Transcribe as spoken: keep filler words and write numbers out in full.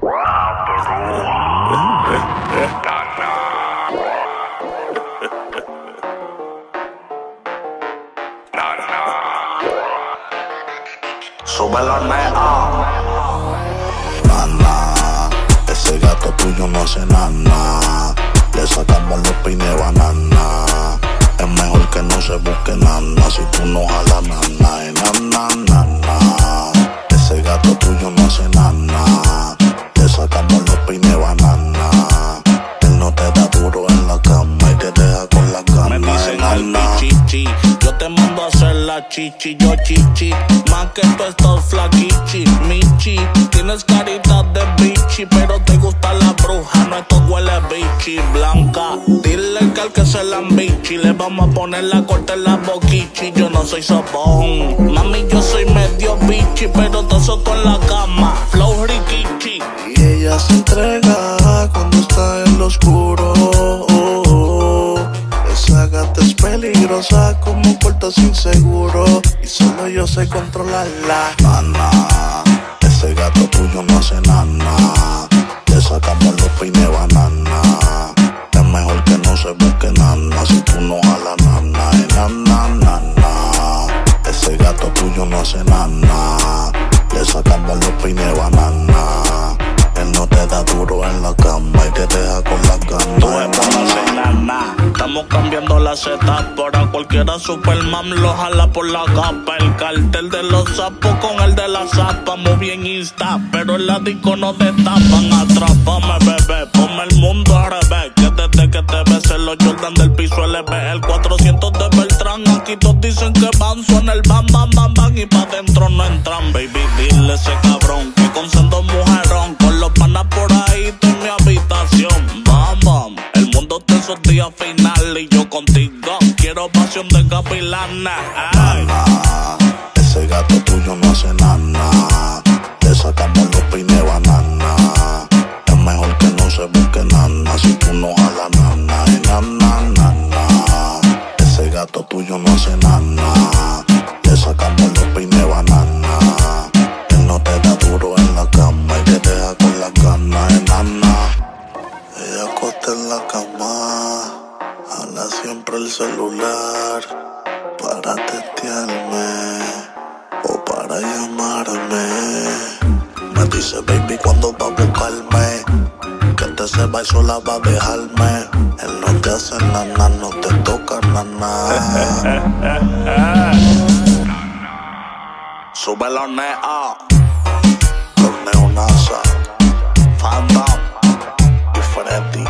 Súbelo, nea. Nana, ese gato tuyo no hace nana. Le sacamos los peines de banana. Es mejor que no se busque nana. Si tú no jalas nana, eh, nana, nana. Ese gato tuyo no hace nana. Le sacamos los peines de banana. Él no te da duro en la cama y te deja con la cama. Me dicen el chichi, yo te mando a hacer la chichi, yo chichi. Más que tú estás flaquichi, michi. Tienes carita de bichi, pero te gusta la bruja, no esto huele bichi. Blanca, dile que al que se la bichi le vamos a poner la corte en la boquichi. Yo no soy sabón, mami, yo soy medio bichi, pero te soto en la cama, flow rikichi. Y ella se entrega cuando está en lo oscuro. Esa gata es peligrosa como puertas inseguro. Y solo yo sé controlarla. Nana, ese gato tuyo no hace nana. Le sacamos los peines de banana. Es mejor que no se busque nana. Si tú no jalas nana, eh, nana, nana. Ese gato tuyo no hace nana. Le sacamos los peines de banana. Él no te da duro en la cama y te deja con la gana. Tú estás no haces nada. Estamos cambiando la setup. Para cualquiera Superman lo jala por la capa. El cartel de los sapos con el de la zapa. Muy bien Insta, pero en la disco no te tapan. Atrápame, bebé, ponme el mundo al revés. Que desde que te besé los Jordan del piso L B. El cuatrocientos de Beltrán. Aquí todos dicen que van, suena el bam, bam, bam, bam. Y pa' dentro no entran, baby. Dile a ese cabrón que con sendo mujerón. Con los panas por ahí, tú en mi habitación. Bam, bam. El mundo te esos días finales y yo contigo quiero pasión de capilana. Ay. Nana, ese gato tuyo no hace nana. Le sacamos los peines de banana. Es mejor que no se busque nana. Si tú no jalas nana, eh, nana, nana. Ese gato tuyo no hace nana. Le sacamos los peines de banana. Él no te da duro en la cama y te deja con la gana, eh, nana. Ella acota en la cama, jala siempre el celular para testearme o para llamarme. Me dice baby cuando va a buscarme, que te se va y sola va a dejarme. Él no te hace nana, no te toca nana. Súbelo, nea. Los neonazas, Phantom y Freddy.